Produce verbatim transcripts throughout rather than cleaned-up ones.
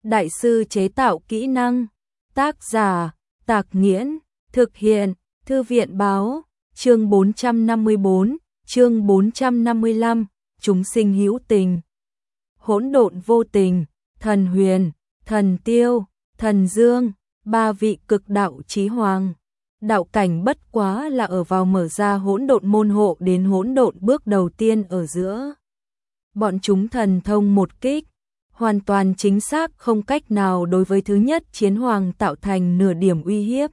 Đại sư chế tạo kỹ năng. Tác giả, Tạc Nghiễn. Thực hiện, Thư viện Báo. Chương bốn trăm năm mươi bốn, chương bốn trăm năm mươi lăm, chúng sinh hữu tình. Hỗn độn vô tình, thần huyền, thần tiêu, thần dương, ba vị cực đạo chí hoàng. Đạo cảnh bất quá là ở vào mở ra hỗn độn môn hộ đến hỗn độn bước đầu tiên ở giữa. Bọn chúng thần thông một kích, hoàn toàn chính xác không cách nào đối với thứ nhất chiến hoàng tạo thành nửa điểm uy hiếp.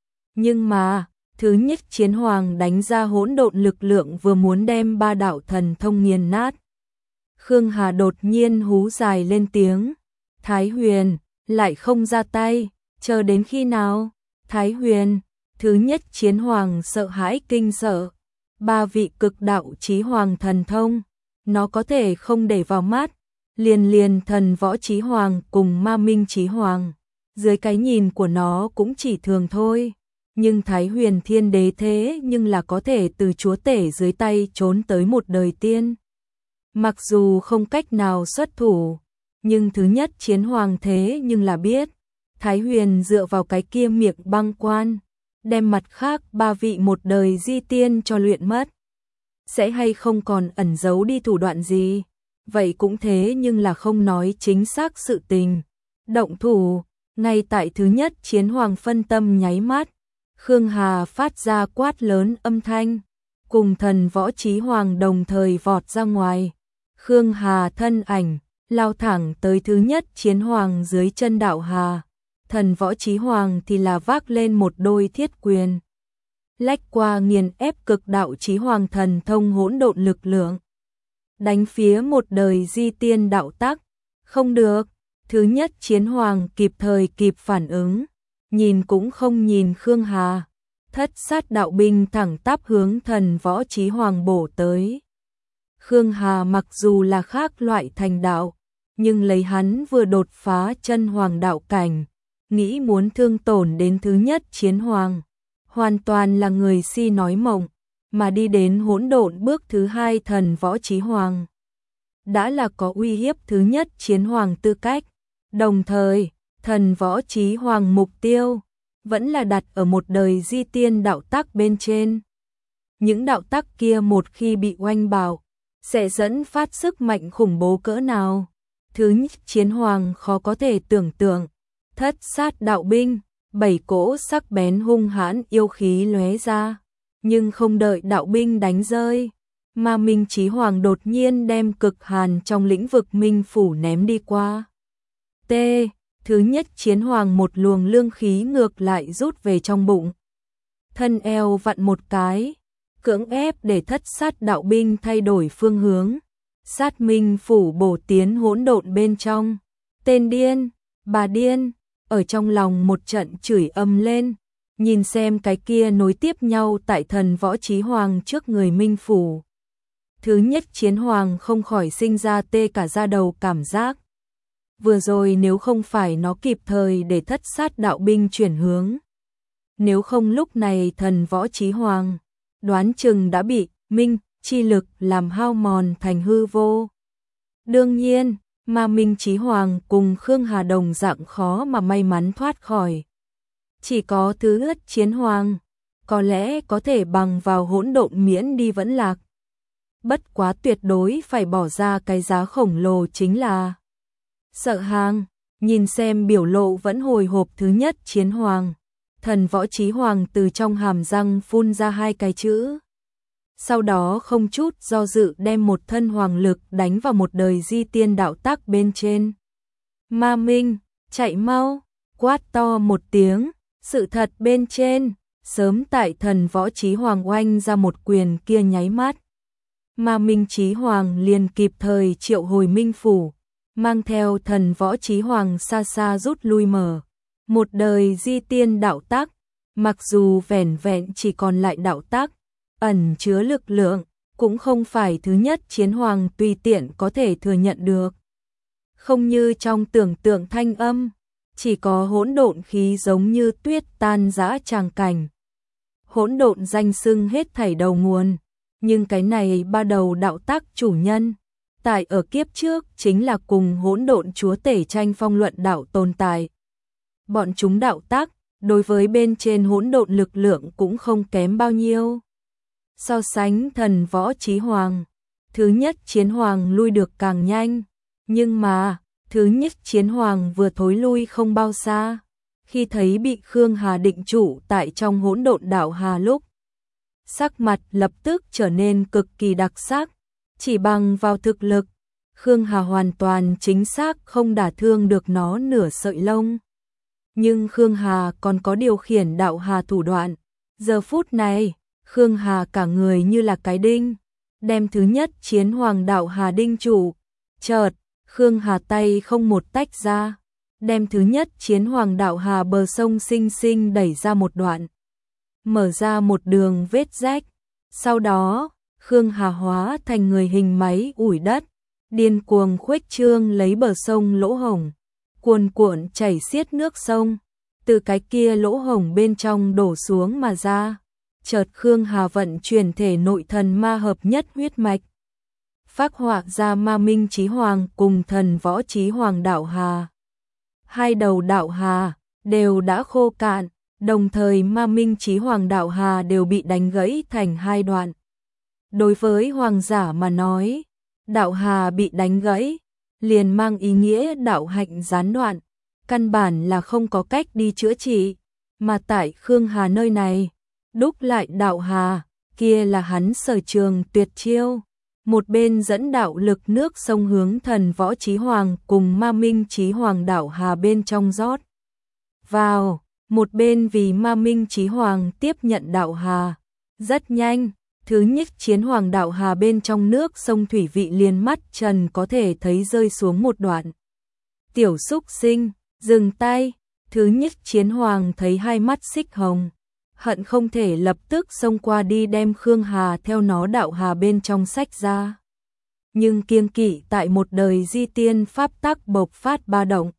Nhưng mà, thứ nhất chiến hoàng đánh ra hỗn độn lực lượng vừa muốn đem ba đạo thần thông nghiền nát. Khương Hà đột nhiên hú dài lên tiếng. Thái Huyền, lại không ra tay, chờ đến khi nào? Thái Huyền, thứ nhất chiến hoàng sợ hãi kinh sợ. Ba vị cực đạo chí hoàng thần thông, nó có thể không để vào mắt. Liền liền thần võ chí hoàng cùng ma minh chí hoàng, dưới cái nhìn của nó cũng chỉ thường thôi. Nhưng Thái Huyền thiên đế thế nhưng là có thể từ chúa tể dưới tay trốn tới một đời tiên. Mặc dù không cách nào xuất thủ, nhưng thứ nhất chiến hoàng thế nhưng là biết. Thái Huyền dựa vào cái kia miệng băng quan, đem mặt khác ba vị một đời di tiên cho luyện mất. Sẽ hay không còn ẩn giấu đi thủ đoạn gì? Vậy cũng thế nhưng là không nói chính xác sự tình. Động thủ, ngay tại thứ nhất chiến hoàng phân tâm nháy mắt, Khương Hà phát ra quát lớn âm thanh, cùng thần võ chí hoàng đồng thời vọt ra ngoài. Khương Hà thân ảnh, lao thẳng tới thứ nhất chiến hoàng dưới chân đạo Hà. Thần võ chí hoàng thì là vác lên một đôi thiết quyền. Lách qua nghiền ép cực đạo chí hoàng thần thông hỗn độn lực lượng. Đánh phía một đời di tiên đạo tắc. Không được, thứ nhất chiến hoàng kịp thời kịp phản ứng. Nhìn cũng không nhìn Khương Hà. Thất sát đạo binh thẳng tắp hướng thần võ chí hoàng bổ tới. Khương Hà mặc dù là khác loại thành đạo, nhưng lấy hắn vừa đột phá chân hoàng đạo cảnh, nghĩ muốn thương tổn đến thứ nhất chiến hoàng, hoàn toàn là người si nói mộng, mà đi đến hỗn độn bước thứ hai thần võ chí hoàng. Đã là có uy hiếp thứ nhất chiến hoàng tư cách, đồng thời, thần võ chí hoàng mục tiêu, vẫn là đặt ở một đời di tiên đạo tắc bên trên. Những đạo tắc kia một khi bị oanh bạo, sẽ dẫn phát sức mạnh khủng bố cỡ nào. Thứ nhất chiến hoàng khó có thể tưởng tượng. Thất sát đạo binh, bảy cỗ sắc bén hung hãn yêu khí lóe ra, nhưng không đợi đạo binh đánh rơi, mà Minh Chí Hoàng đột nhiên đem cực hàn trong lĩnh vực minh phủ ném đi qua. T. Thứ nhất chiến hoàng một luồng lương khí ngược lại rút về trong bụng. Thân eo vặn một cái, cưỡng ép để thất sát đạo binh thay đổi phương hướng. Sát minh phủ bổ tiến hỗn độn bên trong. Tên điên, bà điên, ở trong lòng một trận chửi ầm lên, nhìn xem cái kia nối tiếp nhau tại thần võ chí hoàng trước người minh phủ. Thứ nhất chiến hoàng không khỏi sinh ra tê cả da đầu cảm giác. Vừa rồi nếu không phải nó kịp thời để thất sát đạo binh chuyển hướng, nếu không lúc này thần võ chí hoàng, đoán chừng đã bị minh chi lực làm hao mòn thành hư vô. Đương nhiên, mà Minh Chí Hoàng cùng Khương Hà đồng dạng khó mà may mắn thoát khỏi. Chỉ có thứ nhất chiến hoàng, có lẽ có thể bằng vào hỗn độn miễn đi vẫn lạc. Bất quá tuyệt đối phải bỏ ra cái giá khổng lồ chính là sợ hàng. Nhìn xem biểu lộ vẫn hồi hộp thứ nhất chiến hoàng, thần võ chí hoàng từ trong hàm răng phun ra hai cái chữ. Sau đó không chút do dự đem một thân hoàng lực đánh vào một đời di tiên đạo tắc bên trên. Ma Minh, chạy mau, quát to một tiếng, sự thật bên trên, sớm tại thần võ chí hoàng oanh ra một quyền kia nháy mắt. Ma Minh Chí Hoàng liền kịp thời triệu hồi minh phủ, mang theo thần võ chí hoàng xa xa rút lui mở. Một đời di tiên đạo tắc, mặc dù vẻn vẹn chỉ còn lại đạo tắc, ẩn chứa lực lượng, cũng không phải thứ nhất chiến hoàng tùy tiện có thể thừa nhận được. Không như trong tưởng tượng thanh âm, chỉ có hỗn độn khí giống như tuyết tan rã tràng cảnh. Hỗn độn danh xưng hết thảy đầu nguồn, nhưng cái này ba đầu đạo tắc chủ nhân, tại ở kiếp trước chính là cùng hỗn độn chúa tể tranh phong luận đạo tồn tại. Bọn chúng đạo tác, đối với bên trên hỗn độn lực lượng cũng không kém bao nhiêu. So sánh thần võ chí hoàng, thứ nhất chiến hoàng lui được càng nhanh, nhưng mà, thứ nhất chiến hoàng vừa thối lui không bao xa, khi thấy bị Khương Hà định trụ tại trong hỗn độn đạo hà lúc, sắc mặt lập tức trở nên cực kỳ đặc sắc, chỉ bằng vào thực lực, Khương Hà hoàn toàn chính xác không đả thương được nó nửa sợi lông. Nhưng Khương Hà còn có điều khiển đạo hà thủ đoạn, giờ phút này, Khương Hà cả người như là cái đinh, đem thứ nhất chiến hoàng đạo hà đinh trụ, chợt, Khương Hà tay không một tách ra, đem thứ nhất chiến hoàng đạo hà bờ sông xinh xinh đẩy ra một đoạn, mở ra một đường vết rách. Sau đó, Khương Hà hóa thành người hình máy ủi đất, điên cuồng khuếch trương lấy bờ sông lỗ hổng, cuồn cuộn chảy xiết nước sông, từ cái kia lỗ hổng bên trong đổ xuống mà ra. Chợt Khương Hà vận chuyển thể nội thần ma hợp nhất huyết mạch, phác họa ra ma minh chí hoàng cùng thần võ chí hoàng đạo hà. Hai đầu đạo hà đều đã khô cạn, đồng thời ma minh chí hoàng đạo hà đều bị đánh gãy thành hai đoạn. Đối với hoàng giả mà nói, đạo hà bị đánh gãy, liền mang ý nghĩa đạo hạnh gián đoạn, căn bản là không có cách đi chữa trị, mà tại Khương Hà nơi này, đúc lại đạo hà, kia là hắn sở trường tuyệt chiêu. Một bên dẫn đạo lực nước sông hướng thần võ chí hoàng cùng ma minh chí hoàng đạo hà bên trong rót vào, một bên vì ma minh chí hoàng tiếp nhận đạo hà. Rất nhanh, thứ nhất chiến hoàng đạo hà bên trong nước sông thủy vị liền mắt trần có thể thấy rơi xuống một đoạn. Tiểu xúc sinh, dừng tay, thứ nhất chiến hoàng thấy hai mắt xích hồng, hận không thể lập tức xông qua đi đem Khương Hà theo nó đạo hà bên trong sách ra. Nhưng kiêng kỵ tại một đời di tiên pháp tắc bộc phát ba động,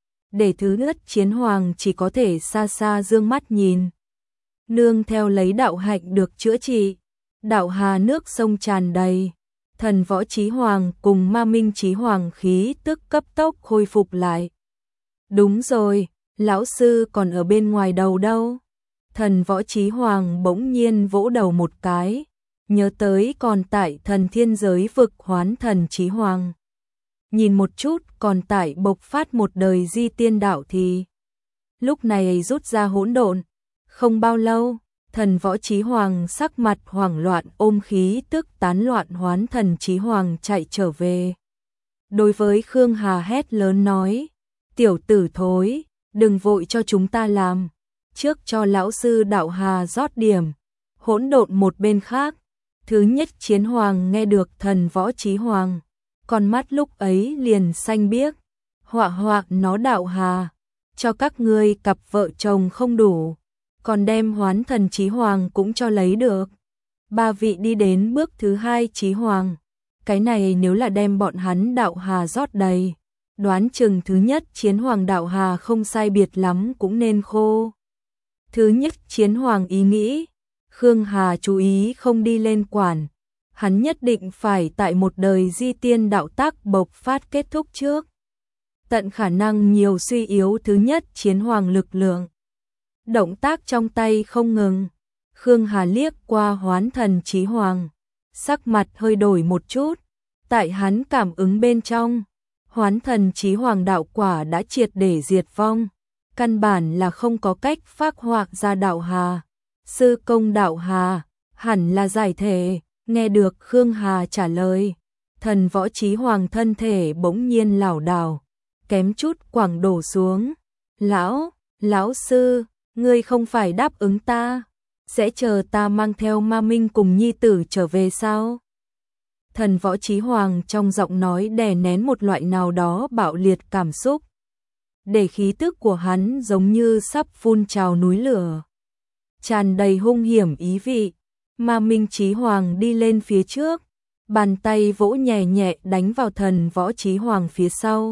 để thứ nhất chiến hoàng chỉ có thể xa xa dương mắt nhìn. Nương theo lấy đạo hạnh được chữa trị, đạo hà nước sông tràn đầy, thần võ chí hoàng cùng ma minh chí hoàng khí tức cấp tốc khôi phục lại. Đúng rồi, lão sư còn ở bên ngoài đầu đâu? Thần võ chí hoàng bỗng nhiên vỗ đầu một cái, nhớ tới còn tại thần thiên giới vực hoán thần chí hoàng. Nhìn một chút còn tại bộc phát một đời di tiên đạo thì lúc này rút ra hỗn độn. Không bao lâu, thần võ chí hoàng sắc mặt hoảng loạn ôm khí tức tán loạn hoán thần chí hoàng chạy trở về. Đối với Khương Hà hét lớn nói, tiểu tử thối, đừng vội cho chúng ta làm, trước cho lão sư đạo hà rót điểm. Hỗn độn một bên khác, thứ nhất chiến hoàng nghe được thần võ chí hoàng, con mắt lúc ấy liền xanh biếc, họa họa nó đạo hà, cho các ngươi cặp vợ chồng không đủ, còn đem hoán thần chí hoàng cũng cho lấy được. Ba vị đi đến bước thứ hai chí hoàng, cái này nếu là đem bọn hắn đạo hà rót đầy, đoán chừng thứ nhất chiến hoàng đạo hà không sai biệt lắm cũng nên khô. Thứ nhất chiến hoàng ý nghĩ, Khương Hà chú ý không đi lên quản, hắn nhất định phải tại một đời di tiên đạo tác bộc phát kết thúc trước, tận khả năng nhiều suy yếu thứ nhất chiến hoàng lực lượng. Động tác trong tay không ngừng, Khương Hà liếc qua hoán thần chí hoàng, sắc mặt hơi đổi một chút, tại hắn cảm ứng bên trong, hoán thần chí hoàng đạo quả đã triệt để diệt vong, căn bản là không có cách phác họa ra đạo hà. Sư công đạo hà, hẳn là giải thể. Nghe được Khương Hà trả lời, thần võ chí hoàng thân thể bỗng nhiên lảo đảo, kém chút quẳng đổ xuống. Lão, lão sư, ngươi không phải đáp ứng ta, sẽ chờ ta mang theo ma minh cùng nhi tử trở về sao? Thần võ chí hoàng trong giọng nói đè nén một loại nào đó bạo liệt cảm xúc, để khí tức của hắn giống như sắp phun trào núi lửa, tràn đầy hung hiểm ý vị. Ma minh chí hoàng đi lên phía trước, bàn tay vỗ nhẹ nhẹ đánh vào thần võ chí hoàng phía sau,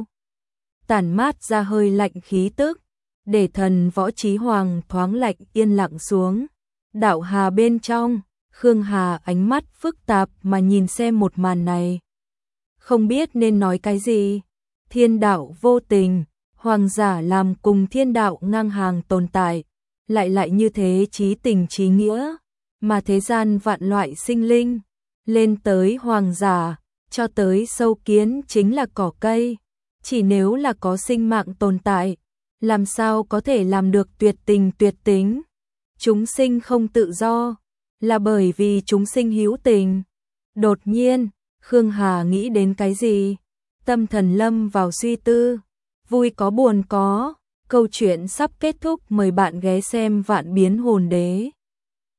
tản mát ra hơi lạnh khí tức, để thần võ chí hoàng thoáng lạnh yên lặng xuống. Đạo hà bên trong, Khương Hà ánh mắt phức tạp mà nhìn xem một màn này. không biết nên nói cái gì. Thiên đạo vô tình, hoàng giả làm cùng thiên đạo ngang hàng tồn tại, lại lại như thế chí tình chí nghĩa, mà thế gian vạn loại sinh linh, lên tới hoàng giả, cho tới sâu kiến chính là cỏ cây, chỉ nếu là có sinh mạng tồn tại, làm sao có thể làm được tuyệt tình tuyệt tính. Chúng sinh không tự do, là bởi vì chúng sinh hữu tình. Đột nhiên, Khương Hà nghĩ đến cái gì? Tâm thần lâm vào suy tư, vui có buồn có, câu chuyện sắp kết thúc, mời bạn ghé xem Vạn Biến Hồn Đế.